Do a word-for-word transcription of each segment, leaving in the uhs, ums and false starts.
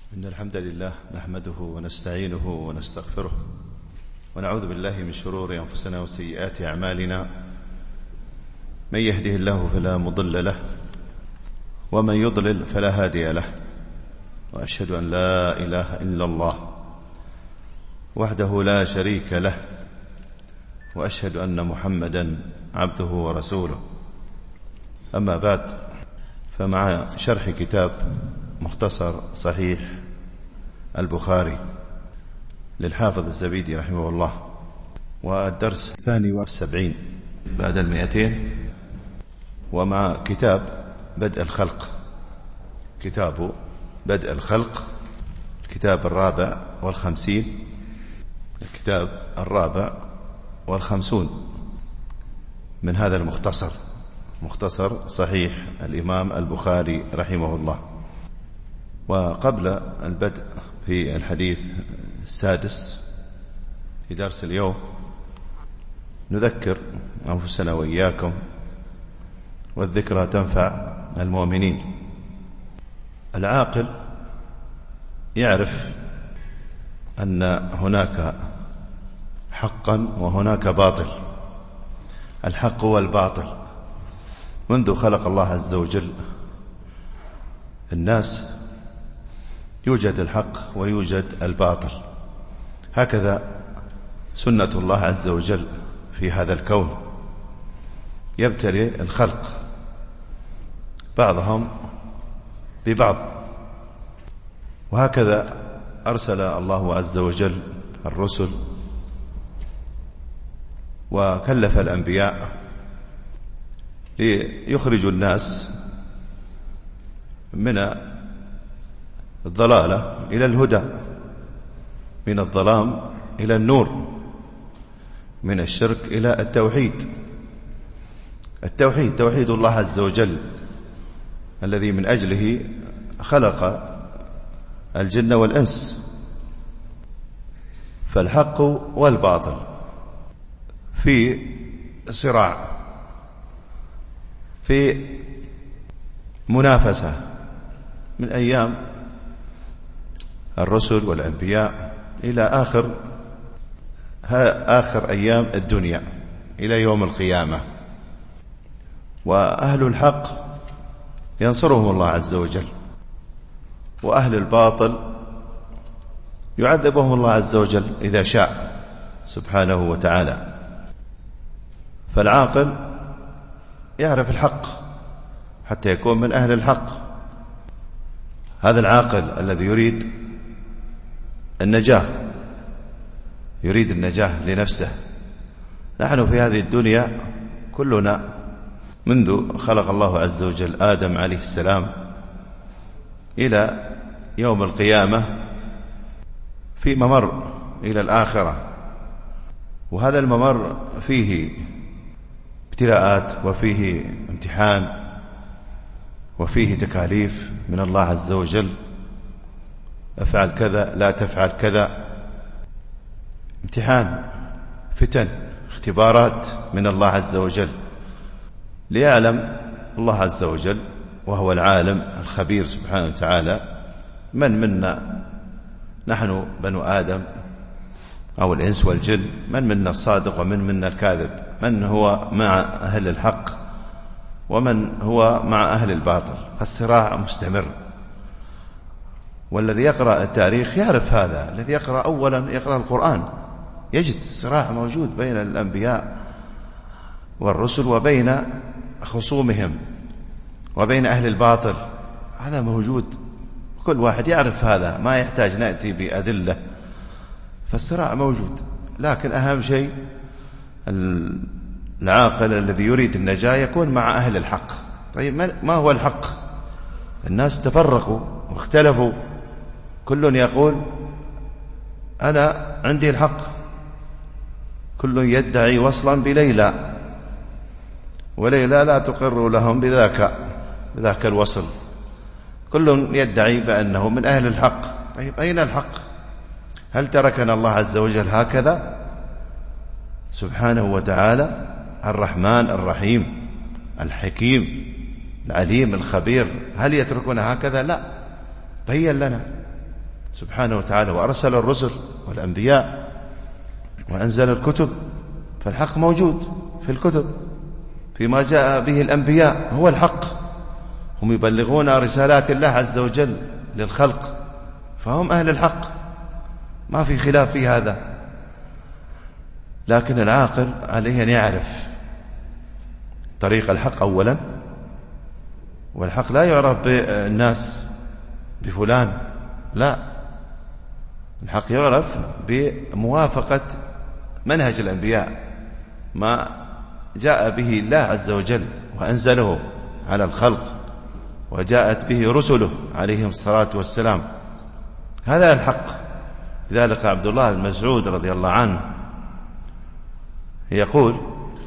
إن الحمد لله نحمده ونستعينه ونستغفره ونعوذ بالله من شرور أنفسنا وسيئات أعمالنا. من يهده الله فلا مضل له ومن يضلل فلا هادي له، وأشهد أن لا إله إلا الله وحده لا شريك له، وأشهد أن محمدا عبده ورسوله. أما بعد، فمع شرح كتاب مختصر صحيح البخاري للحافظ الزبيدي رحمه الله، والدرس الثاني والسبعين بعد المئتين، ومع كتاب بدء الخلق، كتاب بدء الخلق، الكتاب الرابع والخمسين، الكتاب الرابع والخمسون من هذا المختصر، مختصر صحيح الإمام البخاري رحمه الله. وقبل البدء في الحديث السادس في درس اليوم، نذكر أنفسنا وإياكم، والذكرى تنفع المؤمنين. العاقل يعرف أن هناك حقا وهناك باطل. الحق والباطل منذ خلق الله عز وجل الناس يوجد الحق ويوجد الباطل، هكذا سنة الله عز وجل في هذا الكون. يبتلي الخلق بعضهم ببعض، وهكذا أرسل الله عز وجل الرسل وكلف الأنبياء ليخرجوا الناس من الضلالة إلى الهدى، من الظلام إلى النور، من الشرك إلى التوحيد. التوحيد توحيد الله عز وجل الذي من أجله خلق الجن والإنس. فالحق والباطل في صراع، في منافسة من أيام الرسل والأنبياء إلى آخر آخر أيام الدنيا إلى يوم القيامة. وأهل الحق ينصرهم الله عز وجل، وأهل الباطل يعذبهم الله عز وجل إذا شاء سبحانه وتعالى. فالعاقل يعرف الحق حتى يكون من أهل الحق. هذا العاقل الذي يريد النجاة، يريد النجاة لنفسه. نحن في هذه الدنيا كلنا منذ خلق الله عز وجل آدم عليه السلام إلى يوم القيامة في ممر إلى الآخرة، وهذا الممر فيه ابتلاءات وفيه امتحان وفيه تكاليف من الله عز وجل. افعل كذا، لا تفعل كذا، امتحان، فتن، اختبارات من الله عز وجل، ليعلم الله عز وجل وهو العالم الخبير سبحانه وتعالى من منا نحن بنو آدم أو الإنس والجن، من منا الصادق ومن منا الكاذب، من هو مع أهل الحق ومن هو مع أهل الباطل. فالصراع مستمر، والذي يقرأ التاريخ يعرف هذا. الذي يقرأ أولا يقرأ القرآن يجد صراع موجود بين الأنبياء والرسل وبين خصومهم وبين أهل الباطل، هذا موجود، كل واحد يعرف هذا، ما يحتاج نأتي بأدلة. فالصراع موجود، لكن أهم شيء العاقل الذي يريد النجاة يكون مع أهل الحق. طيب ما هو الحق؟ الناس تفرقوا واختلفوا، كل يقول أنا عندي الحق، كل يدعي وصلا بليلى، وليلى لا تقر لهم بذاك بذاك الوصل. كل يدعي بأنه من أهل الحق. طيب أين الحق؟ هل تركنا الله عز وجل هكذا سبحانه وتعالى؟ الرحمن الرحيم الحكيم العليم الخبير، هل يتركنا هكذا؟ لا، بين لنا سبحانه وتعالى، وأرسل الرسل والأنبياء وأنزل الكتب، فالحق موجود في الكتب فيما جاء به الأنبياء، هو الحق. هم يبلغون رسالات الله عز وجل للخلق، فهم أهل الحق، ما في خلاف في هذا. لكن العاقل عليه أن يعرف طريق الحق أولا، والحق لا يعرف بالناس بفلان، لا، الحق يعرف بموافقة منهج الأنبياء، ما جاء به الله عز وجل وأنزله على الخلق، وجاءت به رسله عليهم الصلاة والسلام، هذا الحق. لذلك عبد الله بن مسعود رضي الله عنه يقول: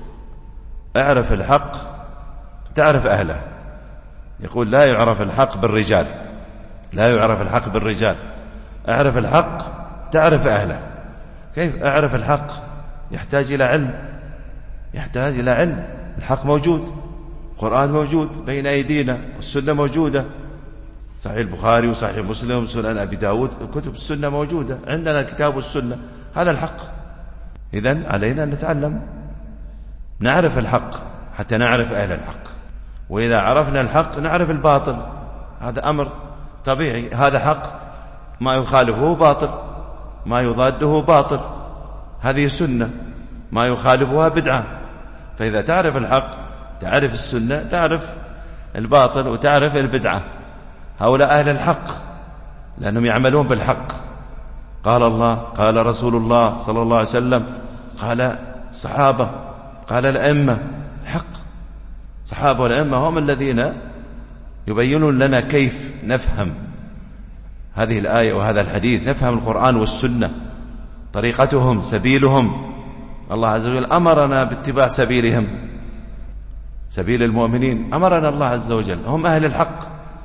اعرف الحق تعرف أهله. يقول: لا يعرف الحق بالرجال، لا يعرف الحق بالرجال، اعرف الحق تعرف أهله. كيف أعرف الحق؟ يحتاج إلى علم، يحتاج إلى علم. الحق موجود، القرآن موجود بين أيدينا، والسنة موجودة، صحيح البخاري وصحيح مسلم وسنن أبي داود، كتب السنة موجودة عندنا، الكتاب والسنة، هذا الحق. إذن علينا أن نتعلم، نعرف الحق حتى نعرف أهل الحق، وإذا عرفنا الحق نعرف الباطل، هذا أمر طبيعي. هذا حق، ما يخالفه باطل، ما يضاده باطل، هذه سنة، ما يخالفها بدعة. فإذا تعرف الحق تعرف السنة، تعرف الباطل وتعرف البدعة. هؤلاء أهل الحق لأنهم يعملون بالحق، قال الله، قال رسول الله صلى الله عليه وسلم، قال الصحابة، قال الأئمة. الحق، صحابة والأئمة هم الذين يبينون لنا كيف نفهم هذه الآية وهذا الحديث، نفهم القرآن والسنة، طريقتهم، سبيلهم. الله عز وجل أمرنا باتباع سبيلهم، سبيل المؤمنين، أمرنا الله عز وجل، هم أهل الحق.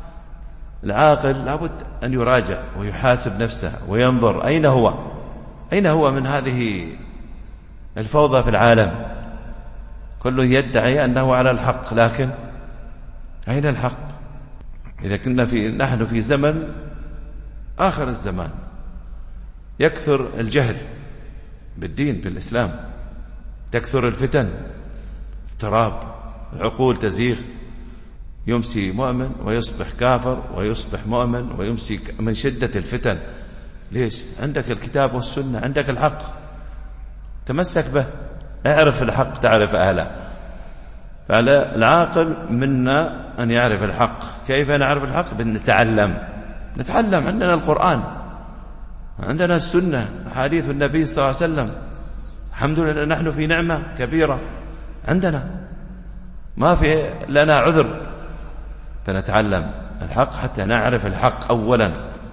العاقل لابد أن يراجع ويحاسب نفسه وينظر أين هو، أين هو من هذه الفوضى في العالم. كله يدعي أنه على الحق، لكن أين الحق؟ إذا كنا في نحن في زمن آخر الزمان، يكثر الجهل بالدين، بالإسلام، تكثر الفتن، اضطراب العقول، تزيغ، يمسي مؤمن ويصبح كافر، ويصبح مؤمن ويمسي من شدة الفتن. ليش؟ عندك الكتاب والسنة، عندك الحق، تمسك به، اعرف الحق تعرف أهله. فعلى العاقل منا أن يعرف الحق. كيف نعرف الحق؟ بنتعلم، نتعلم. عندنا القرآن، عندنا السنة، حديث النبي صلى الله عليه وسلم، الحمد لله نحن في نعمة كبيرة، عندنا ما في لنا عذر، فنتعلم الحق حتى نعرف الحق أولا،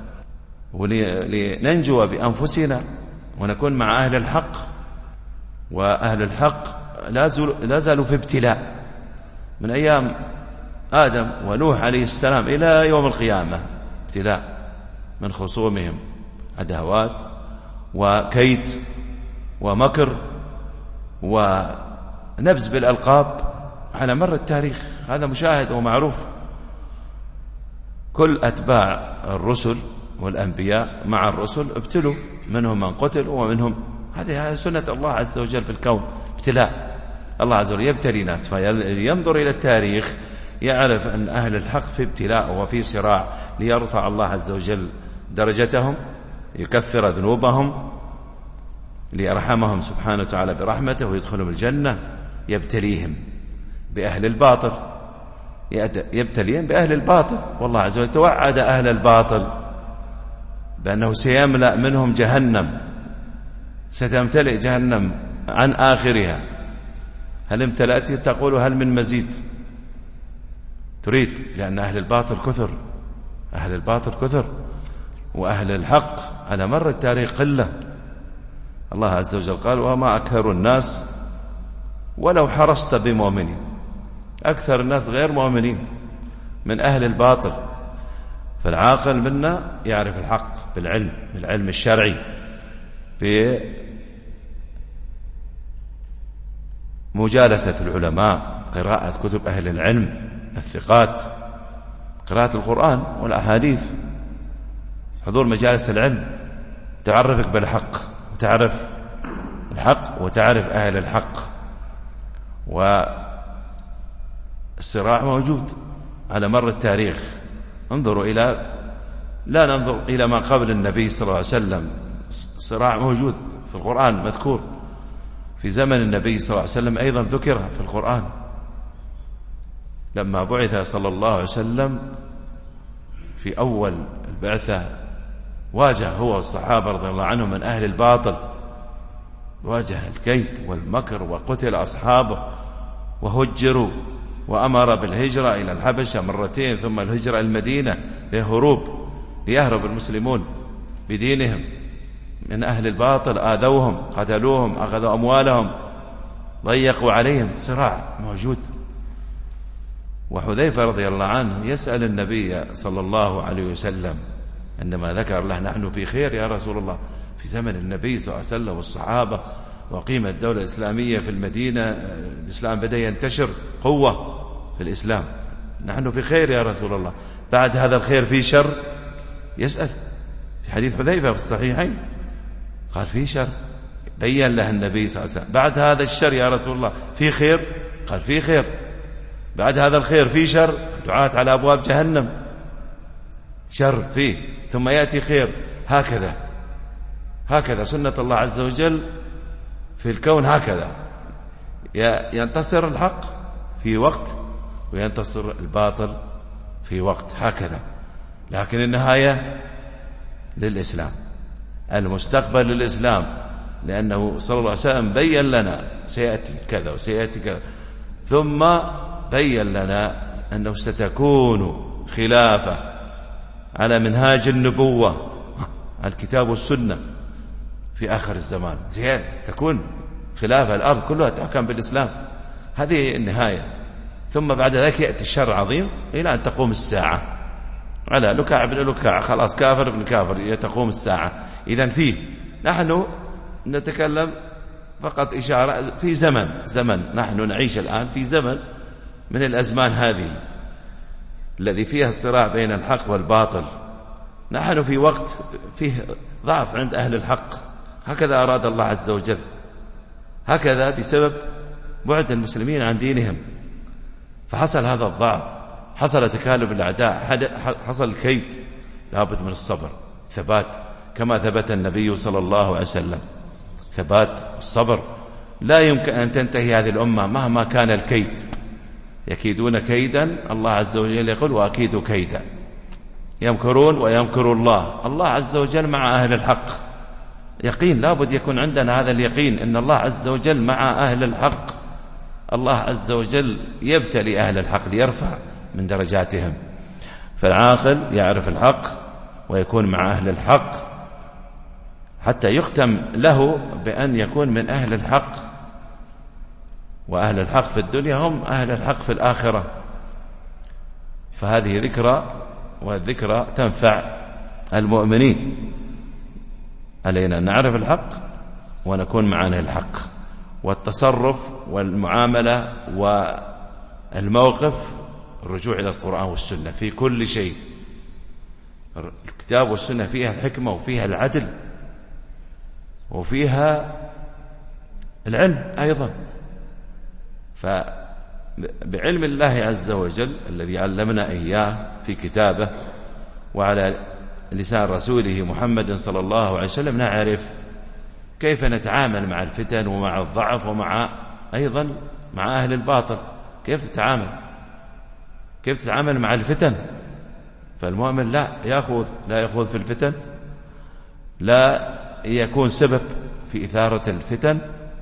ولننجو بأنفسنا ونكون مع أهل الحق. وأهل الحق لا زالوا في ابتلاء من أيام آدم ونوح عليه السلام إلى يوم القيامة، ابتلاء من خصومهم، عداوات وكيد ومكر ونبذ بالألقاب على مر التاريخ، هذا مشاهد ومعروف. كل أتباع الرسل والأنبياء مع الرسل ابتلوا، منهم من قتل ومنهم، هذه سنة الله عز وجل في الكون، ابتلاء. الله عز وجل يبتلي ناس، فينظر إلى التاريخ يعرف أن أهل الحق في ابتلاء وفي صراع، ليرفع الله عز وجل درجتهم، يكفر ذنوبهم، ليرحمهم سبحانه وتعالى برحمته ويدخلهم الجنة. يبتليهم بأهل الباطل، يبتليهم بأهل الباطل، والله عز وجل توعد أهل الباطل بأنه سيملأ منهم جهنم، ستمتلئ جهنم عن آخرها. هل امتلأت؟ تقول هل من مزيد؟ تريد، لأن أهل الباطل كثر، أهل الباطل كثر، وأهل الحق على مر التاريخ قلة. الله عز وجل قال: وما أكثر الناس ولو حرصت بمؤمنين. أكثر الناس غير مؤمنين من أهل الباطل. فالعاقل منا يعرف الحق بالعلم، بالعلم الشرعي، بمجالسة العلماء، قراءة كتب أهل العلم الثقات، قراءة القرآن والأحاديث، حضور مجالس العلم تعرفك بالحق، وتعرف الحق وتعرف أهل الحق. والصراع موجود على مر التاريخ. انظروا إلى لا ننظر إلى ما قبل النبي صلى الله عليه وسلم، صراع موجود في القرآن مذكور، في زمن النبي صلى الله عليه وسلم أيضا ذكر في القرآن. لما بعث صلى الله عليه وسلم في أول البعثة واجه هو والصحابة رضي الله عنهم من أهل الباطل، واجه الكيد والمكر، وقتل أصحابه وهجروا، وأمر بالهجرة إلى الحبشة مرتين، ثم الهجرة المدينة لهروب ليهرب المسلمون بدينهم من أهل الباطل. آذوهم، قتلوهم، أخذوا أموالهم، ضيقوا عليهم. صراع موجود. وحذيفة رضي الله عنه يسأل النبي صلى الله عليه وسلم عندما ذكر له نحن في خير يا رسول الله في زمن النبي صلى الله عليه وسلم والصحابة، وقيمة الدولة الإسلامية في المدينة، الإسلام بدأ ينتشر قوة في الإسلام، نحن في خير يا رسول الله، بعد هذا الخير في شر؟ يسأل في حديث حذيفة في الصحيحين، قال في شر. بين له النبي صلى الله عليه وسلم بعد هذا الشر يا رسول الله في خير؟ قال في خير. بعد هذا الخير في شر؟ دعاة على أبواب جهنم، شر فيه ثم يأتي خير. هكذا هكذا سنة الله عز وجل في الكون، هكذا ينتصر الحق في وقت وينتصر الباطل في وقت، هكذا. لكن النهاية للإسلام، المستقبل للإسلام، لأنه صلى الله عليه وسلم بين لنا سيأتي كذا وسيأتي كذا، ثم بين لنا أنه ستكون خلافة على منهاج النبوة، الكتاب والسنة في آخر الزمان، تكون خلافة، الأرض كلها تحكم بالإسلام، هذه النهاية. ثم بعد ذلك يأتي الشر عظيم إلى أن تقوم الساعة على لكع ابن لكع، خلاص كافر ابن كافر، تقوم الساعة. إذن فيه نحن نتكلم فقط إشارة في زمن زمن نحن نعيش الآن في زمن من الأزمان هذه الذي فيها الصراع بين الحق والباطل. نحن في وقت فيه ضعف عند أهل الحق، هكذا أراد الله عز وجل، هكذا بسبب بعد المسلمين عن دينهم، فحصل هذا الضعف، حصل تكالب الأعداء، حصل الكيد. لابد من الصبر، ثبات، كما ثبت النبي صلى الله عليه وسلم، ثبات الصبر. لا يمكن أن تنتهي هذه الأمة مهما كان الكيد، يكيدون كيدا، الله عز وجل يقول وأكيد كيدا، يمكرون ويمكر الله. الله عز وجل مع أهل الحق، يقين، لابد يكون عندنا هذا اليقين أن الله عز وجل مع أهل الحق. الله عز وجل يبتلي أهل الحق ليرفع من درجاتهم، فالعاقل يعرف الحق ويكون مع أهل الحق حتى يختم له بأن يكون من أهل الحق. وأهل الحق في الدنيا هم أهل الحق في الآخرة. فهذه ذكرى، والذكرى تنفع المؤمنين. علينا أن نعرف الحق ونكون مع أهل الحق، والتصرف والمعاملة والموقف الرجوع إلى القرآن والسنة في كل شيء. الكتاب والسنة فيها الحكمة وفيها العدل وفيها العلم أيضا. فبعلم الله عز وجل الذي علمنا إياه في كتابه وعلى لسان رسوله محمد صلى الله عليه وسلم نعرف كيف نتعامل مع الفتن ومع الضعف ومع أيضا مع أهل الباطل. كيف تتعامل كيف تتعامل مع الفتن؟ فالمؤمن لا يأخذ لا يأخذ في الفتن، لا يكون سبب في إثارة الفتن،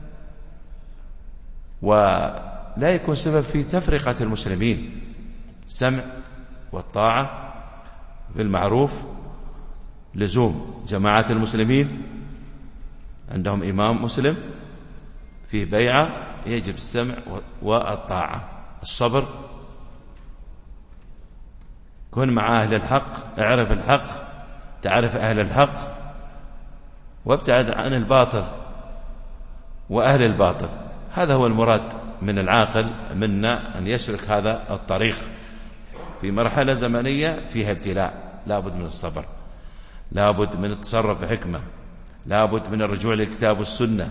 ولا يكون سبب في تفرقة المسلمين. السمع والطاعة بالمعروف، لزوم جماعة المسلمين، عندهم إمام مسلم فيه بيعة، يجب السمع والطاعة. الصبر، كن مع أهل الحق، اعرف الحق، تعرف أهل الحق، وابتعد عن الباطل وأهل الباطل. هذا هو المراد من العاقل منا، أن يسلك هذا الطريق في مرحلة زمنية فيها ابتلاء، لا بد من الصبر. لابد من التصرف بحكمة، لابد من الرجوع للكتاب والسنة،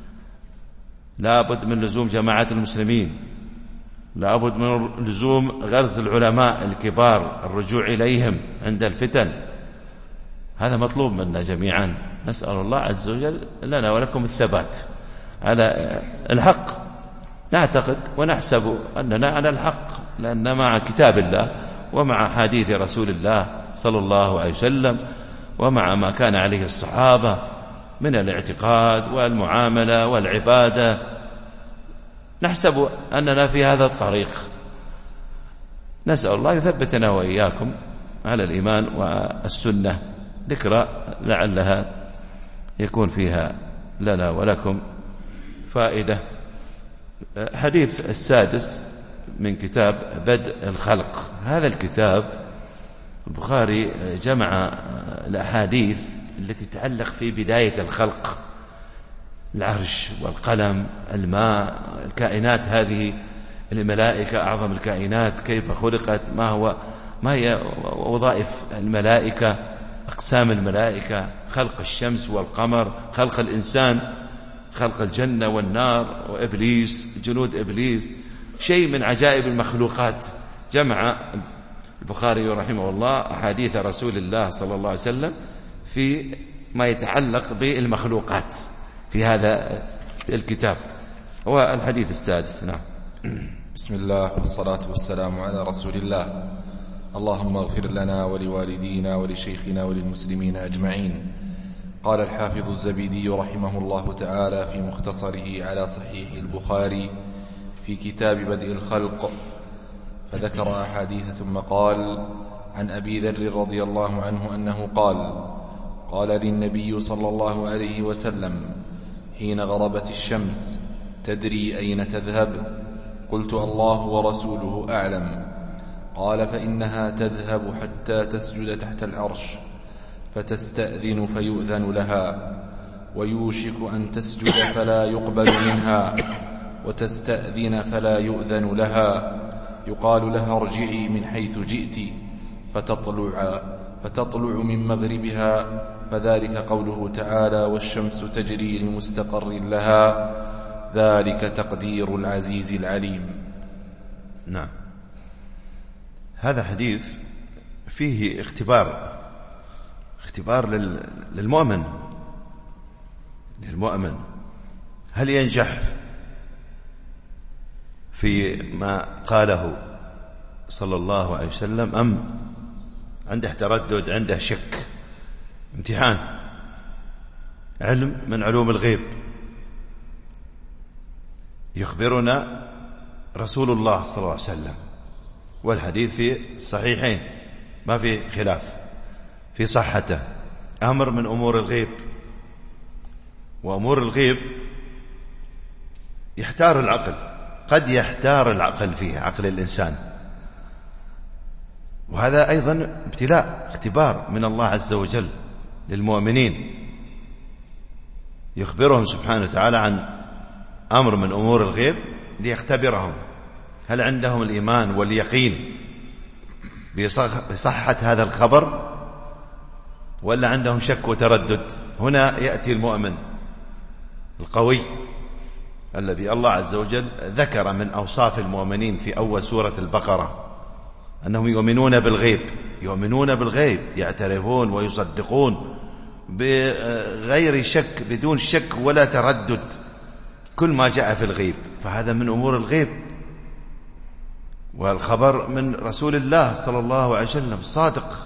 لابد من لزوم جماعة المسلمين، لابد من لزوم غرز العلماء الكبار، الرجوع إليهم عند الفتن. هذا مطلوب منا جميعا. نسأل الله عز وجل لنا ولكم الثبات على الحق. نعتقد ونحسب أننا على الحق، لأن مع كتاب الله ومع حديث رسول الله صلى الله عليه وسلم ومع ما كان عليه الصحابة من الاعتقاد والمعاملة والعبادة نحسب أننا في هذا الطريق. نسأل الله يثبتنا وإياكم على الإيمان والسنة. ذكرى لعلها يكون فيها لنا ولكم فائدة. حديث السادس من كتاب بدء الخلق. هذا الكتاب البخاري جمع الأحاديث التي تتعلق في بداية الخلق، العرش والقلم، الماء، الكائنات هذه، الملائكة، أعظم الكائنات، كيف خلقت، ما هو ما هي وظائف الملائكة، أقسام الملائكة، خلق الشمس والقمر، خلق الإنسان، خلق الجنة والنار وإبليس، جنود إبليس، شيء من عجائب المخلوقات. جمع البخاري رحمه الله أحاديث رسول الله صلى الله عليه وسلم في ما يتعلق بالمخلوقات في هذا الكتاب. هو الحديث السادس. نعم. بسم الله والصلاة والسلام على رسول الله. اللهم اغفر لنا ولوالدينا ولشيخنا وللمسلمين أجمعين. قال الحافظ الزبيدي رحمه الله تعالى في مختصره على صحيح البخاري في كتاب بدء الخلق، فذكر أحاديث ثم قال: عن أبي ذر رضي الله عنه أنه قال: قال للنبي صلى الله عليه وسلم حين غربت الشمس: تدري أين تذهب؟ قلت: الله ورسوله أعلم. قال: فإنها تذهب حتى تسجد تحت العرش فتستأذن فيؤذن لها، ويوشك أن تسجد فلا يقبل منها، وتستأذن فلا يؤذن لها، يقال لها ارجعي من حيث جئت، فتطلع فتطلع من مغربها، فذلك قوله تعالى: والشمس تجري لمستقر لها، ذلك تقدير العزيز العليم. نعم. هذا حديث فيه اختبار اختبار للمؤمن للمؤمن هل ينجح في ما قاله صلى الله عليه وسلم أم عنده تردد، عنده شك. امتحان، علم من علوم الغيب. يخبرنا رسول الله صلى الله عليه وسلم، والحديث في الصحيحين ما في خلاف في صحته. أمر من أمور الغيب، وأمور الغيب يحتار العقل، قد يحتار العقل فيه، عقل الإنسان، وهذا أيضا ابتلاء، اختبار من الله عز وجل للمؤمنين. يخبرهم سبحانه وتعالى عن أمر من أمور الغيب ليختبرهم هل عندهم الإيمان واليقين بصحة هذا الخبر ولا عندهم شك وتردد. هنا يأتي المؤمن القوي الذي الله عز وجل ذكر من أوصاف المؤمنين في أول سورة البقرة أنهم يؤمنون بالغيب، يؤمنون بالغيب، يعترفون ويصدقون بغير شك، بدون شك ولا تردد كل ما جاء في الغيب. فهذا من أمور الغيب، والخبر من رسول الله صلى الله عليه وسلم الصادق.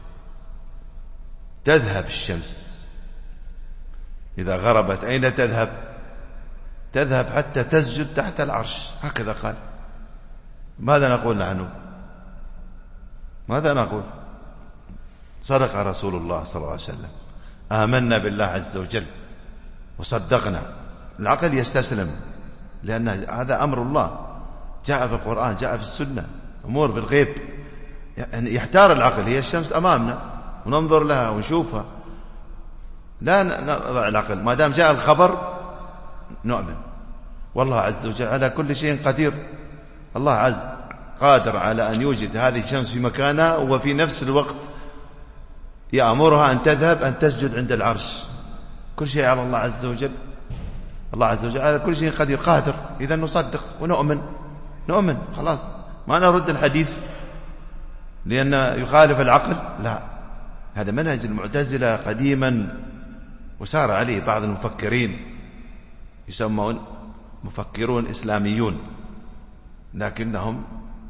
تذهب الشمس إذا غربت، أين تذهب؟ تذهب حتى تسجد تحت العرش، هكذا قال. ماذا نقول نحن؟ ماذا نقول؟ صدق رسول الله صلى الله عليه وسلم، آمنا بالله عز وجل وصدقنا. العقل يستسلم لأن هذا أمر الله، جاء في القرآن، جاء في السنة، أمور بالغيب. يعني يحتار العقل، هي الشمس أمامنا وننظر لها ونشوفها، لا نضع العقل، ما دام جاء الخبر نؤمن. والله عز وجل على كل شيء قدير. الله عز قادر على أن يوجد هذه الشمس في مكانها وفي نفس الوقت يأمرها أن تذهب أن تسجد عند العرش. كل شيء على الله عز وجل، الله عز وجل على كل شيء قدير قادر. إذا نصدق ونؤمن، نؤمن خلاص، ما نرد الحديث لأن يخالف العقل، لا، هذا منهج المعتزلة قديما وسار عليه بعض المفكرين يسمون مفكرون إسلاميون، لكنهم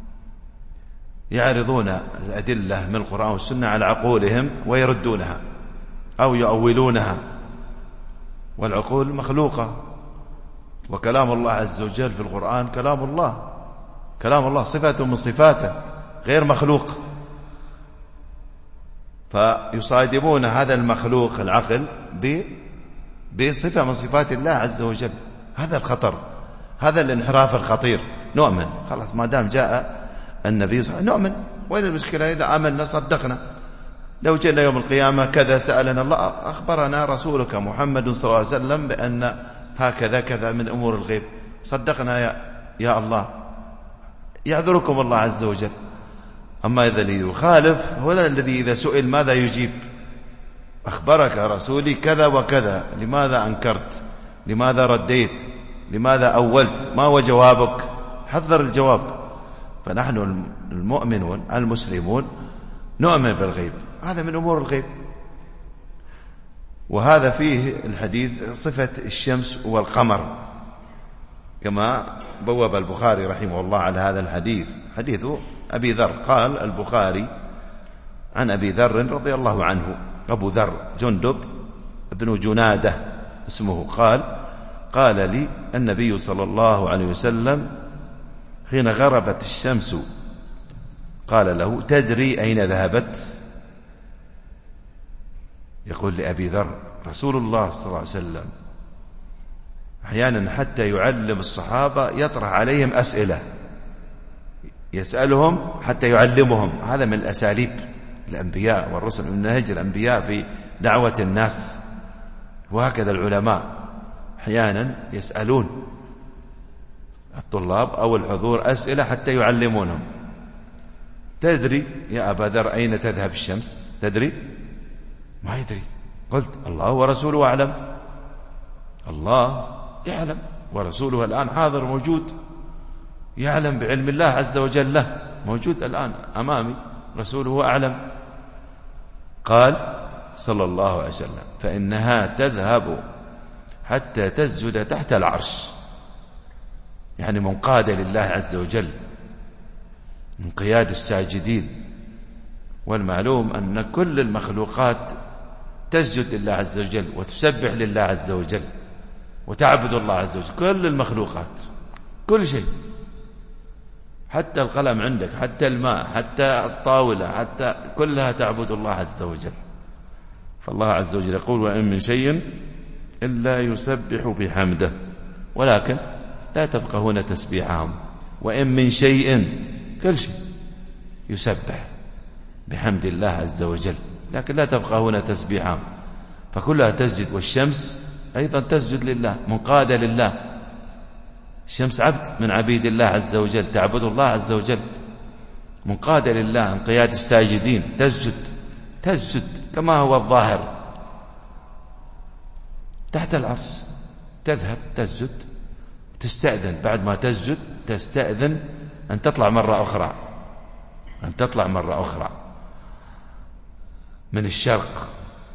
يعرضون الأدلة من القرآن والسنة على عقولهم ويردونها أو يؤولونها، والعقول مخلوقة، وكلام الله عز وجل في القرآن كلام الله، كلام الله صفة من صفاته غير مخلوق، فيصادمون هذا المخلوق العقل بصفة من صفات الله عز وجل. هذا الخطر، هذا الانحراف الخطير. نؤمن خلاص ما دام جاء النبي صلى الله عليه وسلم، نؤمن. وين المشكلة؟ إذا آمنا صدقنا. لو جئنا يوم القيامة كذا سألنا الله، أخبرنا رسولك محمد صلى الله عليه وسلم بأن هكذا كذا من أمور الغيب، صدقنا يا, يا الله، يعذركم الله عز وجل. أما إذا الذي يخالف هو الذي إذا سئل ماذا يجيب؟ أخبرك رسولي كذا وكذا، لماذا أنكرت؟ لماذا رديت؟ لماذا أولت؟ ما هو جوابك؟ حذر الجواب. فنحن المؤمنون المسلمون نؤمن بالغيب، هذا من أمور الغيب. وهذا فيه الحديث صفة الشمس والقمر، كما بوب البخاري رحمه الله على هذا الحديث، حديث أبي ذر. قال البخاري عن أبي ذر رضي الله عنه، أبو ذر جندب بن جنادة اسمه، قال قال لي النبي صلى الله عليه وسلم حين غربت الشمس، قال له تدري أين ذهبت؟ يقول لأبي ذر رسول الله صلى الله عليه وسلم أحيانا حتى يعلم الصحابة يطرح عليهم أسئلة، يسألهم حتى يعلمهم. هذا من الأساليب الأنبياء والرسل، من نهج الأنبياء في دعوة الناس. وهكذا العلماء أحيانا يسألون الطلاب أو الحضور أسئلة حتى يعلمونهم. تدري يا أبا ذر أين تذهب الشمس؟ تدري؟ ما يدري. قلت الله ورسوله أعلم. الله يعلم ورسوله الآن حاضر موجود، يعلم بعلم الله عز وجل، له موجود الآن أمامي، رسوله أعلم. قال صلى الله عليه وسلم فإنها تذهب حتى تسجد تحت العرش، يعني منقادة لله عز وجل، انقياد الساجدين. والمعلوم أن كل المخلوقات تسجد لله عز وجل وتسبح لله عز وجل وتعبد الله عز وجل، كل المخلوقات، كل شيء، حتى القلم عندك، حتى الماء، حتى الطاولة، حتى كلها تعبد الله عز وجل. فالله عز وجل يقول وإن من شيء إلا يسبح بحمده ولكن لا تفقهون تسبيحهم. وإن من شيء، كل شيء يسبح بحمد الله عز وجل، لكن لا تفقهون تسبيحهم. فكلها تسجد، والشمس أيضا تسجد لله، منقادة لله. الشمس عبد من عبيد الله عز وجل، تعبد الله عز وجل، منقادة لله، انقياد الساجدين، تسجد تسجد كما هو الظاهر تحت العرش. تذهب تسجد، تستأذن بعد ما تسجد، تستأذن أن تطلع مرة أخرى، أن تطلع مرة أخرى من الشرق،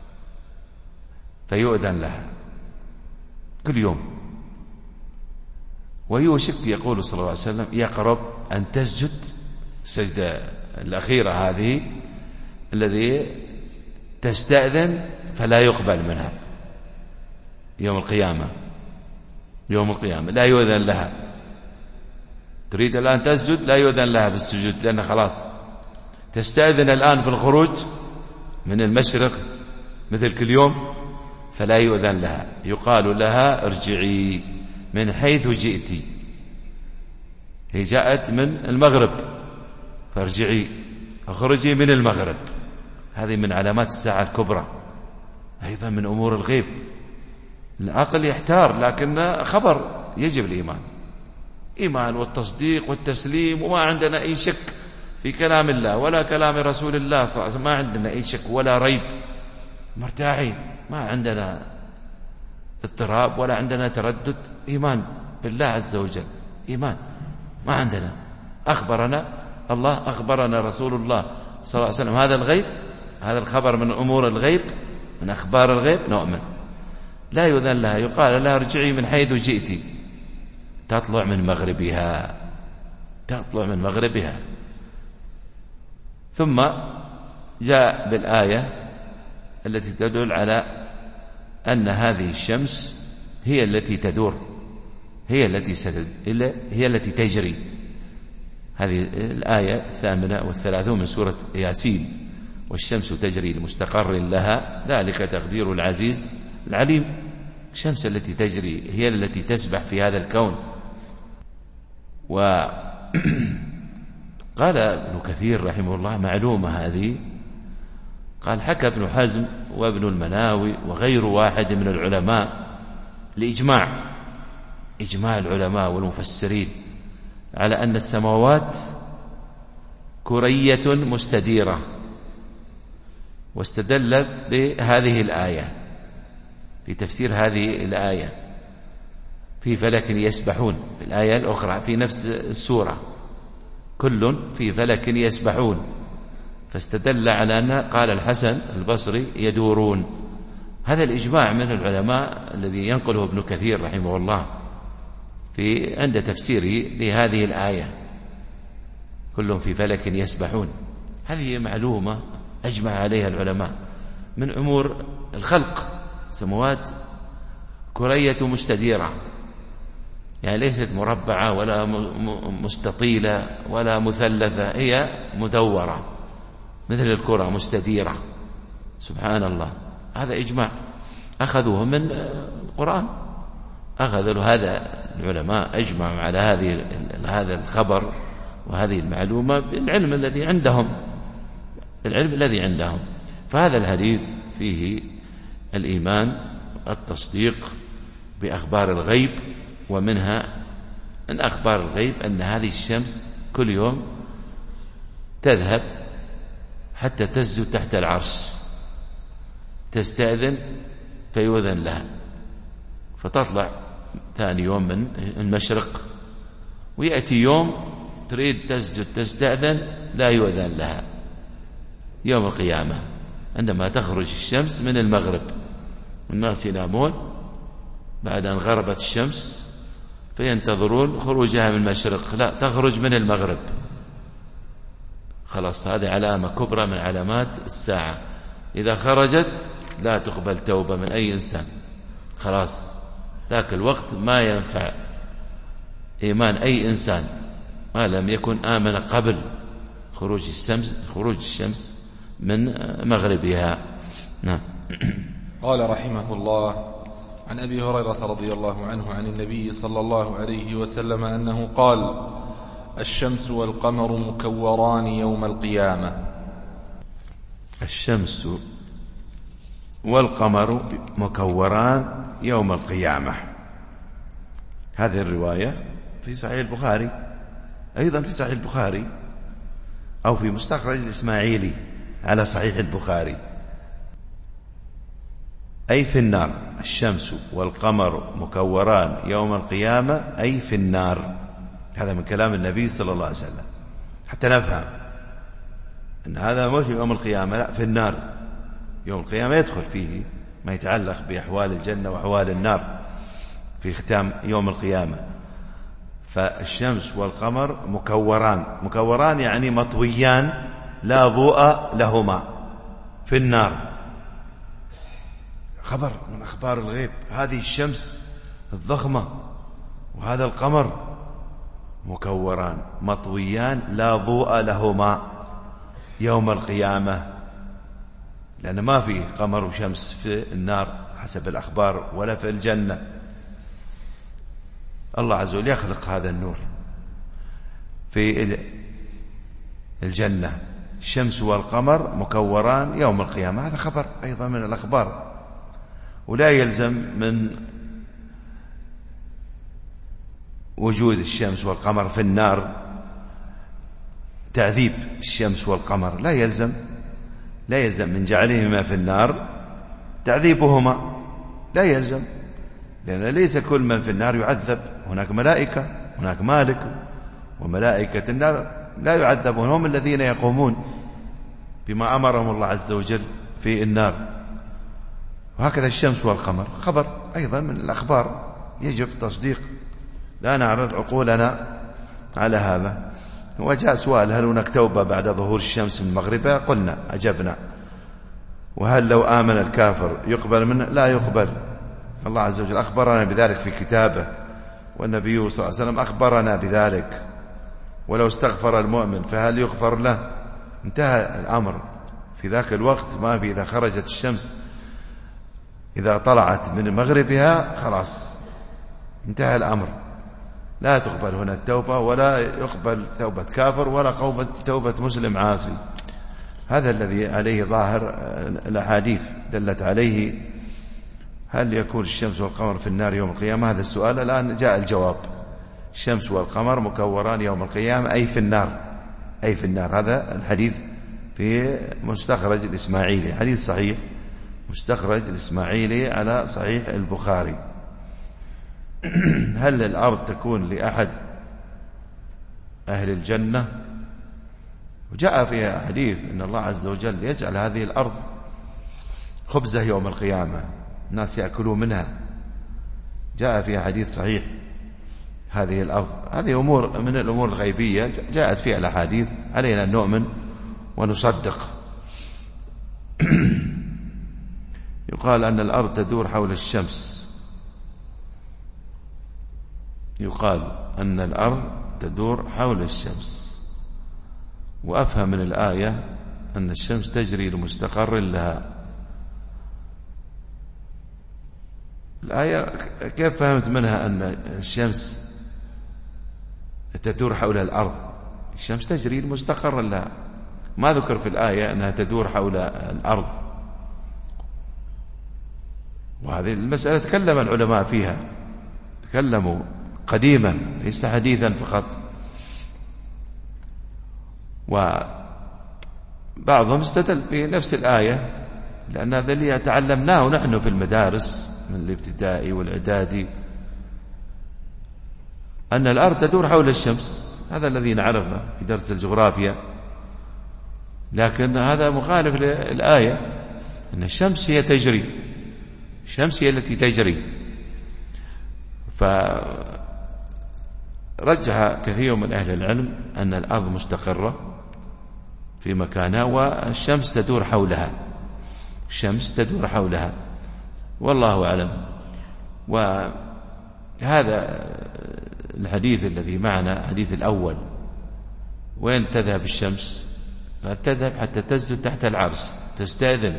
فيؤذن لها كل يوم. ويوشك يقول صلى الله عليه وسلم يقرب أن تسجد السجدة الأخيرة هذه الذي تستأذن فلا يقبل منها يوم القيامة. يوم القيامة لا يؤذن لها. تريد الآن تسجد، لا يؤذن لها بالسجود، لأن خلاص تستأذن الآن في الخروج من المشرق مثل كل يوم، فلا يؤذن لها. يقال لها ارجعي من حيث جئتي، هي جاءت من المغرب، فارجعي، اخرجي من المغرب. هذه من علامات الساعة الكبرى، أيضا من أمور الغيب. العقل يحتار، لكن خبر يجب الإيمان، إيمان والتصديق والتسليم، وما عندنا أي شك في كلام الله ولا كلام رسول الله صلى الله عليه وسلم ما عندنا أي شك ولا ريب، مرتاحين، ما عندنا اضطراب ولا عندنا تردد، إيمان بالله عز وجل، إيمان ما عندنا. أخبرنا الله، أخبرنا رسول الله صلى الله عليه وسلم هذا الغيب، هذا الخبر من أمور الغيب، من أخبار الغيب، نؤمن. لا يؤذن لها، يقال لها ارجعي من حيث جئت، تطلع من مغربها، تطلع من مغربها. ثم جاء بالآية التي تدل على أن هذه الشمس هي التي تدور، هي التي ستد... هي التي تجري. هذه الآية الثامنة والثلاثون من سورة ياسين: والشمس تجري لمستقر لها ذلك تقدير العزيز العليم. الشمس التي تجري هي التي تسبح في هذا الكون. وقال ابن كثير رحمه الله معلومة هذه، قال: حكى ابن حزم وابن المناوي وغير واحد من العلماء لإجماع إجماع العلماء والمفسرين على أن السماوات كرية مستديرة، واستدل بهذه الآية في تفسير هذه الآية في فلك يسبحون. الآية الأخرى في نفس السورة: كل في فلك يسبحون، فاستدل على أن قال الحسن البصري يدورون. هذا الإجماع من العلماء الذي ينقله ابن كثير رحمه الله في عند تفسيره لهذه الآية: كل في فلك يسبحون. هذه معلومة أجمع عليها العلماء من أمور الخلق. سموات كرية مستديرة، يعني ليست مربعة ولا مستطيلة ولا مثلثة، هي مدورة مثل الكرة مستديرة. سبحان الله، هذا إجماع أخذوه من القرآن، أخذوا هذا العلماء أجمعوا على هذه هذا الخبر وهذه المعلومة بالعلم الذي عندهم، العلم الذي عندهم. فهذا الحديث فيه الإيمان، التصديق بأخبار الغيب، ومنها من أخبار الغيب أن هذه الشمس كل يوم تذهب حتى تسجد تحت العرش، تستأذن فيؤذن لها، فتطلع ثاني يوم من المشرق، ويأتي يوم تريد تسجد تستأذن لا يؤذن لها، يوم القيامة عندما تخرج الشمس من المغرب. الناس ينامون بعد أن غربت الشمس فينتظرون خروجها من المشرق، لا، تخرج من المغرب. خلاص، هذه علامة كبرى من علامات الساعة. إذا خرجت لا تقبل توبة من أي إنسان، خلاص ذاك الوقت ما ينفع إيمان أي إنسان ما لم يكن آمن قبل خروج الشمس خروج الشمس من مغربها. نعم. قال رحمه الله: عن أبي هريرة رضي الله عنه عن النبي صلى الله عليه وسلم أنه قال: الشمس والقمر مكوران يوم القيامة. الشمس والقمر مكوران يوم القيامة. هذه الرواية في صحيح البخاري، أيضا في صحيح البخاري أو في مستخرج الإسماعيلي على صحيح البخاري، أي في النار. الشمس والقمر مكوران يوم القيامة أي في النار. هذا من كلام النبي صلى الله عليه وسلم، حتى نفهم أن هذا مش يوم القيامة، لا، في النار. يوم القيامة يدخل فيه ما يتعلق بأحوال الجنة وأحوال النار في ختام يوم القيامة. فالشمس والقمر مكوران، مكوران يعني مطويان لا ضوء لهما في النار. خبر من أخبار الغيب، هذه الشمس الضخمة وهذا القمر مكوران مطويان لا ضوء لهما يوم القيامة، لأن ما في قمر وشمس في النار حسب الأخبار ولا في الجنة. الله عز وجل يخلق هذا النور في الجنة. الشمس والقمر مكوران يوم القيامة، هذا خبر أيضا من الأخبار. ولا يلزم من وجود الشمس والقمر في النار تعذيب الشمس والقمر لا يلزم لا يلزم من جعلهما في النار تعذيبهما، لا يلزم، لأن ليس كل من في النار يعذب. هناك ملائكة، هناك مالك، وملائكة النار لا يعذبون، هم الذين يقومون بما أمرهم الله عز وجل في النار. وهكذا الشمس والقمر خبر أيضا من الأخبار يجب تصديق، لا نعرض عقولنا على هذا. وجاء سؤال: هل هناك توبة بعد ظهور الشمس من مغربها؟ قلنا أجبنا. وهل لو آمن الكافر يقبل منه؟ لا يقبل. الله عز وجل أخبرنا بذلك في كتابه، والنبي صلى الله عليه وسلم أخبرنا بذلك. ولو استغفر المؤمن فهل يغفر له؟ انتهى الأمر في ذاك الوقت. ما في إذا خرجت الشمس إذا طلعت من مغربها خلاص انتهى الأمر، لا تقبل هنا التوبة، ولا يقبل توبة كافر، ولا توبة مسلم عاصي. هذا الذي عليه ظاهر الأحاديث دلت عليه. هل يكون الشمس والقمر في النار يوم القيامة؟ هذا السؤال الآن جاء الجواب. الشمس والقمر مكوران يوم القيامة، أي في النار، أي في النار. هذا الحديث في مستخرج الإسماعيلي، حديث صحيح، مستخرج الإسماعيلي على صحيح البخاري. هل الأرض تكون لأحد أهل الجنة؟ وجاء في حديث أن الله عز وجل يجعل هذه الأرض خبزة يوم القيامة، الناس يأكلون منها. جاء في حديث صحيح هذه الأرض. هذه أمور من الأمور الغيبية جاءت فيها الأحاديث، علينا أن نؤمن ونصدق. يقال أن الأرض تدور حول الشمس، يقال أن الأرض تدور حول الشمس، وأفهم من الآية أن الشمس تجري لمستقر لها. الآية كيف فهمت منها أن الشمس تدور حول الأرض؟ الشمس تجري لمستقر لها، ما ذكر في الآية أنها تدور حول الأرض. وهذه المسألة تكلم العلماء فيها، تكلموا قديما ليس حديثا فقط. وبعضهم استدل بنفس الآية، لأن هذا اللي تعلمناه نحن في المدارس من الابتدائي والإعدادي، أن الأرض تدور حول الشمس، هذا الذي نعرفه في درس الجغرافيا. لكن هذا مخالف للآية، أن الشمس هي تجري، الشمس هي التي تجري. فرجح كثير من أهل العلم أن الأرض مستقرة في مكانها، والشمس تدور حولها، الشمس تدور حولها، والله أعلم. وهذا الحديث الذي معنا، الحديث الأول، وين تذهب الشمس؟ قال تذهب حتى تسجد تحت العرش، تستأذن.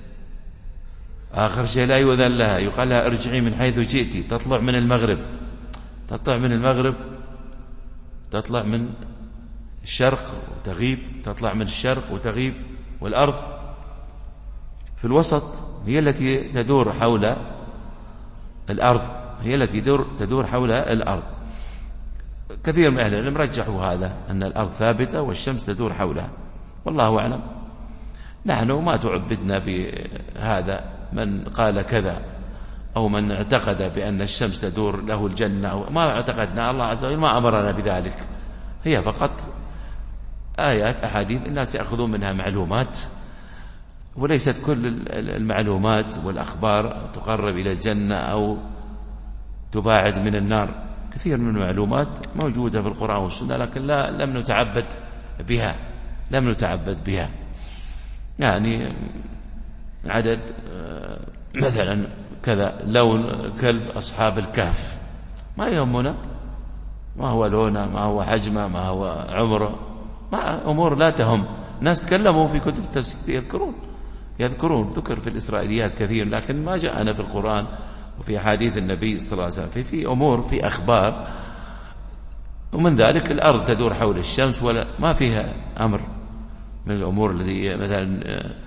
آخر شيء لا يؤذن لها، يقال لها ارجعي من حيث جئتي، تطلع من المغرب، تطلع من المغرب، تطلع من الشرق وتغيب، تطلع من الشرق وتغيب، والأرض في الوسط هي التي تدور حول الأرض، هي التي تدور, تدور حول الأرض. كثير من أهل العلم رجحوا هذا، أن الأرض ثابتة والشمس تدور حولها، والله أعلم. نحن ما تعبدنا بهذا، من قال كذا أو من اعتقد بأن الشمس تدور له الجنة أو ما اعتقدنا، الله عز وجل ما أمرنا بذلك، هي فقط آيات أحاديث الناس يأخذون منها معلومات، وليست كل المعلومات والأخبار تقرب إلى الجنة أو تباعد من النار. كثير من المعلومات موجودة في القرآن والسنة، لكن لا لم نتعبد بها، لم نتعبد بها. يعني عدد مثلا كذا لون كلب أصحاب الكهف، ما يهمنا ما هو لونه، ما هو حجمه، ما هو عمره، ما أمور لا تهم. الناس تكلموا في كتب التفسير يذكرون يذكرون ذكر في الإسرائيليات كثير، لكن ما جاءنا في القرآن وفي حديث النبي صلى الله عليه وسلم. في, في أمور، في أخبار، ومن ذلك الأرض تدور حول الشمس، ولا ما فيها أمر من الأمور التي مثلا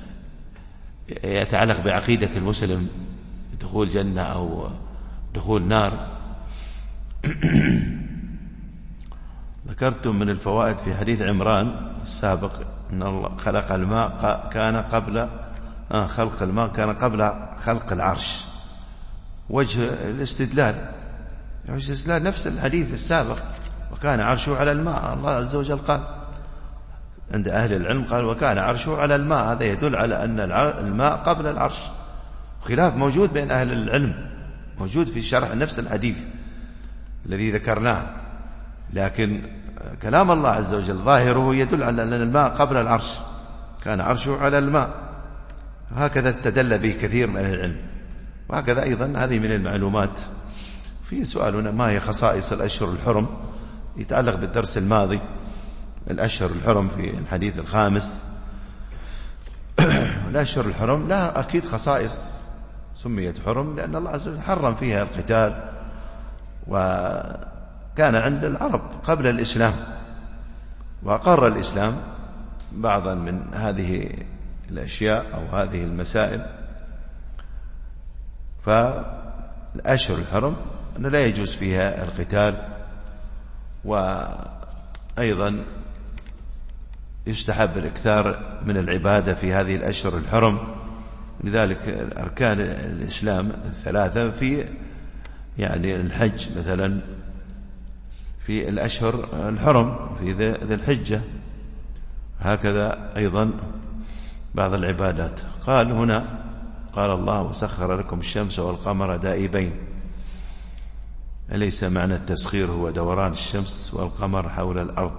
يتعلق بعقيدة المسلم، دخول جنة أو دخول نار. ذكرتم من الفوائد في حديث عمران السابق أن الله خلق الماء كان قبل آه خلق الماء كان قبل خلق العرش. وجه الاستدلال وجه الاستدلال نفس الحديث السابق، وكان عرشه على الماء. الله عز وجل قال عند أهل العلم قال وكان عرشه على الماء، هذا يدل على أن الماء قبل العرش. خلاف موجود بين أهل العلم، موجود في شرح نفس الحديث الذي ذكرناه، لكن كلام الله عز وجل ظاهره يدل على أن الماء قبل العرش، كان عرشه على الماء. هكذا استدل به كثير من أهل العلم. وهكذا أيضا هذه من المعلومات. في سؤالنا ما هي خصائص الأشهر الحرم، يتعلق بالدرس الماضي. الأشهر الحرم في الحديث الخامس الأشهر الحرم لا أكيد خصائص، سميت حرم لأن الله عز وجل حرم فيها القتال، وكان عند العرب قبل الإسلام، وأقر الإسلام بعضا من هذه الأشياء أو هذه المسائل. فالأشهر الحرم أنه لا يجوز فيها القتال، وأيضا يستحب الإكثار من العبادة في هذه الأشهر الحرم. لذلك أركان الإسلام الثلاثة في يعني الحج مثلا في الأشهر الحرم في ذي الحجة، هكذا أيضا بعض العبادات. قال هنا قال الله وسخر لكم الشمس والقمر دائبين. أليس معنى التسخير هو دوران الشمس والقمر حول الأرض؟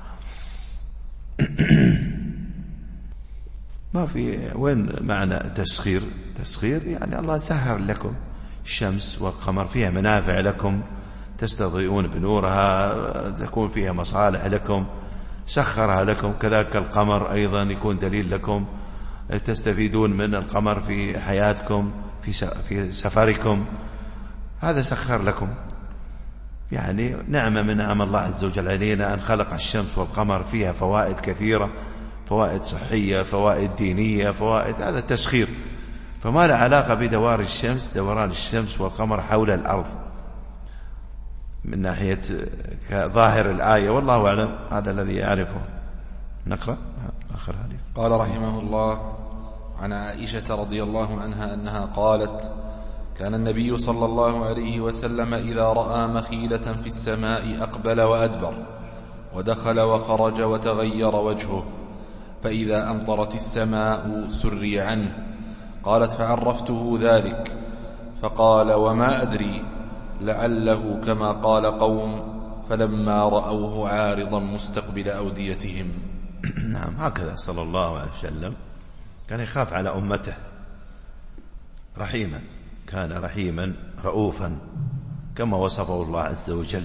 ما في وين معنى تسخير. تسخير يعني الله سخر لكم الشمس والقمر، فيها منافع لكم، تستضيئون بنورها، تكون فيها مصالح لكم، سخرها لكم. كذلك القمر أيضا يكون دليل لكم، تستفيدون من القمر في حياتكم في سفركم، هذا سخر لكم. يعني نعمة من نعم الله عز وجل علينا أن خلق الشمس والقمر، فيها فوائد كثيرة، فوائد صحية، فوائد دينية، فوائد، هذا التسخير. فما له علاقة بدوار الشمس دوران الشمس والقمر حول الأرض من ناحية ظاهر الآية، والله أعلم، هذا الذي يعرفه. نقرأ آخر حديث. قال رحمه الله عن عائشة رضي الله عنها أنها قالت كان النبي صلى الله عليه وسلم إذا رأى مخيلة في السماء أقبل وأدبر، ودخل وخرج وتغير وجهه، فإذا أمطرت السماء سري عنه. قالت فعرفته ذلك فقال وما أدري لعله كما قال قوم، فلما رأوه عارضا مستقبل أوديتهم. نعم، هكذا صلى الله عليه وسلم كان يخاف على أمته، رحيما، كان رحيما رؤوفا كما وصفه الله عز وجل،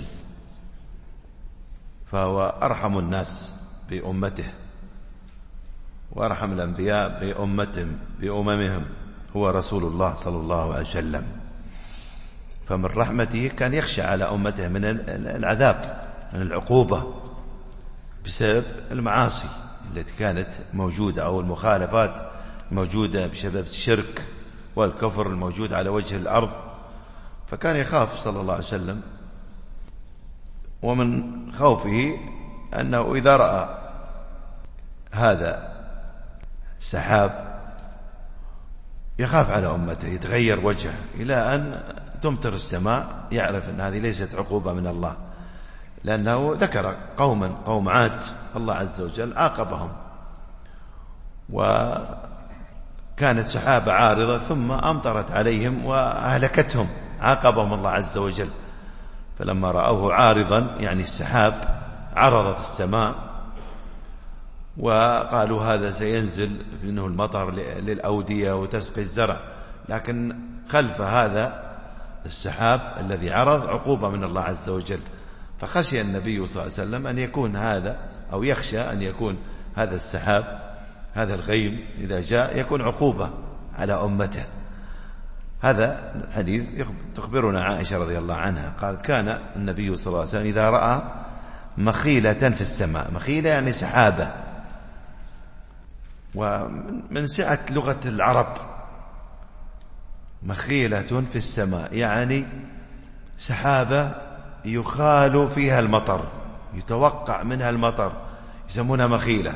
فهو أرحم الناس بأمته وأرحم الأنبياء بأمتهم بأممهم، هو رسول الله صلى الله عليه وسلم. فمن رحمته كان يخشى على أمته من العذاب، من العقوبة بسبب المعاصي التي كانت موجودة أو المخالفات موجودة بسبب الشرك والكفر الموجود على وجه الأرض. فكان يخاف صلى الله عليه وسلم، ومن خوفه أنه إذا رأى هذا السحاب يخاف على أمته، يتغير وجهه إلى أن تمطر السماء، يعرف أن هذه ليست عقوبة من الله، لأنه ذكر قوما قوم عاد الله عز وجل عاقبهم، وكانت سحابة عارضة ثم أمطرت عليهم وأهلكتهم، عاقبهم الله عز وجل. فلما رأوه عارضا يعني السحاب عرض في السماء، وقالوا هذا سينزل منه المطر للأودية وتسقي الزرع، لكن خلف هذا السحاب الذي عرض عقوبة من الله عز وجل. فخشي النبي صلى الله عليه وسلم أن يكون هذا، أو يخشى أن يكون هذا السحاب، هذا الغيم إذا جاء يكون عقوبة على أمته. هذا الحديث تخبرنا عائشة رضي الله عنها قالت كان النبي صلى الله عليه وسلم إذا رأى مخيلة في السماء، مخيلة يعني سحابة، ومن سعة لغة العرب مخيلة في السماء يعني سحابة يخال فيها المطر، يتوقع منها المطر، يسمونها مخيلة،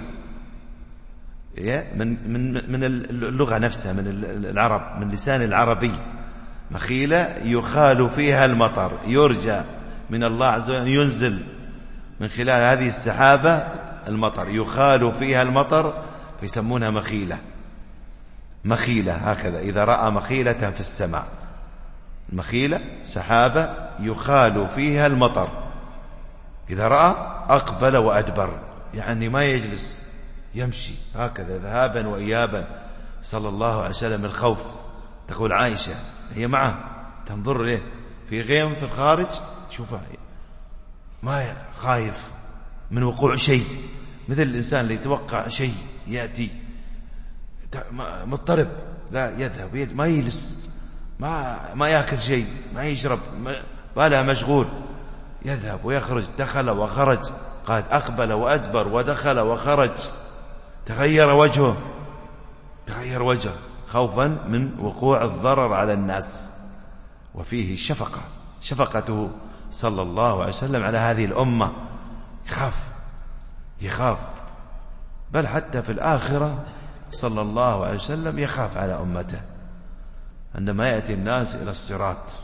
من من من اللغة نفسها، من العرب، من لسان العربي. مخيلة يخال فيها المطر، يرجى من الله عز وجل أن ينزل من خلال هذه السحابة المطر، يخال فيها المطر، فيسمونها مخيلة. مخيلة هكذا إذا رأى مخيلة في السماء. المخيلة سحابة يخال فيها المطر، إذا رأى أقبل وأدبر، يعني ما يجلس، يمشي هكذا ذهابا وإيابا صلى الله عليه وسلم. الخوف، تقول عائشة هي معه تنظر له في غيم في الخارج، شوفها ما خايف من وقوع شيء، مثل الإنسان اللي يتوقع شيء يأتي مضطرب، لا يذهب ما يجلس، ما ما يأكل شيء، ما يشرب، باله مشغول، يذهب ويخرج، دخل وخرج، قال أقبل وأدبر ودخل وخرج، تغير وجهه، تغير وجهه خوفا من وقوع الضرر على الناس. وفيه شفقة، شفقته صلى الله عليه وسلم على هذه الأمة، يخاف يخاف بل حتى في الآخرة صلى الله عليه وسلم يخاف على أمته. عندما يأتي الناس إلى الصراط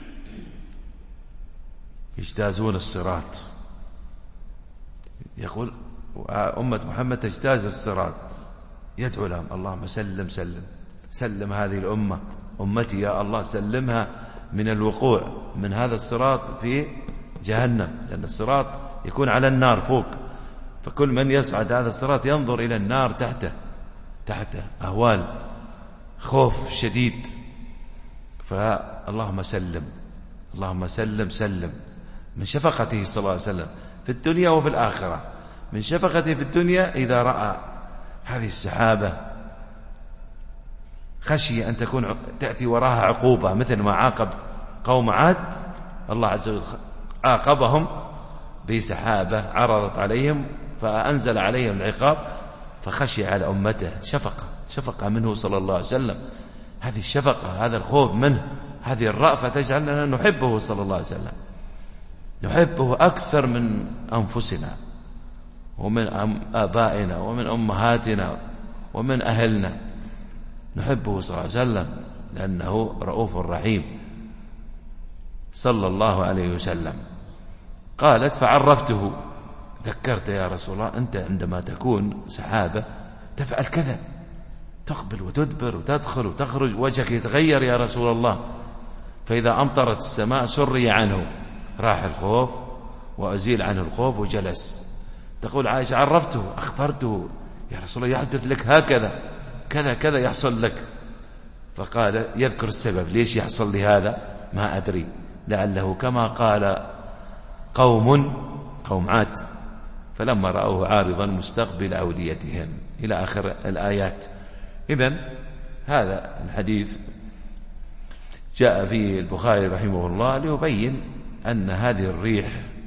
يجتازون الصراط، يقول أمة محمد تجتاز الصراط، يدعو لهم اللهم سلم سلم سلم هذه الأمة، أمتي يا الله سلمها من الوقوع من هذا الصراط في جهنم، لأن الصراط يكون على النار فوق، فكل من يصعد هذا الصراط ينظر إلى النار تحته، تحته أهوال خوف شديد. فاللهم سلم، اللهم سلم سلم، من شفقته صلى الله عليه وسلم في الدنيا وفي الآخرة. من شفقته في الدنيا إذا رأى هذه السحابة خشي أن تكون تأتي وراها عقوبة، مثل ما عاقب قوم عاد، الله عز وجل عاقبهم بسحابة عرضت عليهم فأنزل عليهم العقاب، فخشي على أمته، شفقة شفقة منه صلى الله عليه وسلم. هذه الشفقة، هذا الخوف منه، هذه الرأفة تجعلنا نحبه صلى الله عليه وسلم، نحبه أكثر من أنفسنا ومن آبائنا ومن أمهاتنا ومن أهلنا، نحبه صلى الله عليه وسلم لأنه رؤوف رحيم صلى الله عليه وسلم. قالت فعرفته، ذكرت يا رسول الله أنت عندما تكون سحابة تفعل كذا، تقبل وتدبر وتدخل وتخرج، وجهك يتغير يا رسول الله، فإذا أمطرت السماء سري عنه، راح الخوف وأزيل عنه الخوف وجلس. تقول عائشة عرفته أخبرته يا رسول الله يحدث لك هكذا كذا كذا يحصل لك، فقال يذكر السبب ليش يحصل لي هذا ما أدري، لعله كما قال قوم قوم عاد فلما رأوه عارضا مستقبل أوديتهم إلى آخر الآيات. إذن هذا الحديث جاء فيه البخاري رحمه الله ليبين أن هذه الريح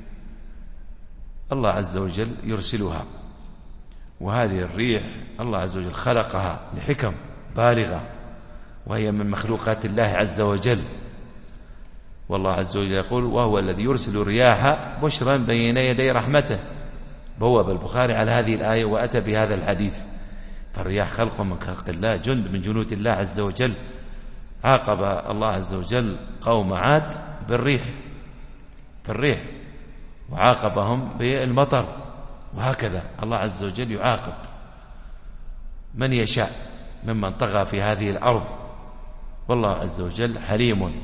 الله عز وجل يرسلها، وهذه الريح الله عز وجل خلقها لحكم بالغة، وهي من مخلوقات الله عز وجل. والله عز وجل يقول وهو الذي يرسل الرياح بشرا بين يدي رحمته، بوب البخاري على هذه الآية وأتى بهذا الحديث. فالرياح خلق من خلق الله، جند من جنود الله عز وجل. عاقب الله عز وجل قوم عاد بالريح بالريح وعاقبهم بالمطر، وهكذا الله عز وجل يعاقب من يشاء ممن طغى في هذه الأرض، والله عز وجل حليم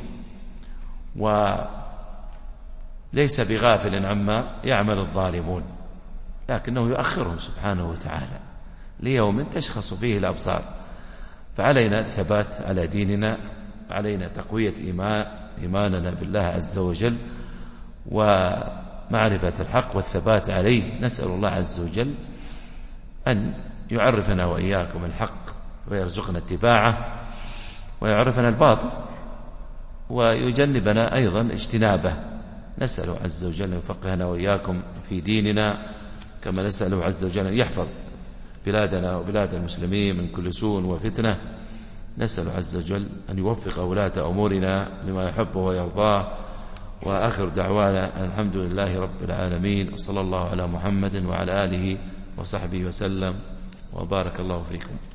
وليس بغافل عما يعمل الظالمون، لكنه يؤخرهم سبحانه وتعالى ليوم تشخص فيه الأبصار. فعلينا الثبات على ديننا، علينا تقوية إيمان إيماننا بالله عز وجل ومعرفة الحق والثبات عليه. نسأل الله عز وجل أن يعرفنا وإياكم الحق ويرزقنا اتباعه، ويعرفنا الباطل ويجنبنا أيضا اجتنابه. نسأل عز وجل أن يفقهنا وإياكم في ديننا، كما نسأله عز وجل أن يحفظ بلادنا وبلاد المسلمين من كل سوء وفتنة. نسأل عز وجل أن يوفق ولاة أمورنا لما يحبه ويرضاه. وآخر دعوانا الحمد لله رب العالمين، وصلى الله على محمد وعلى آله وصحبه وسلم، وبارك الله فيكم.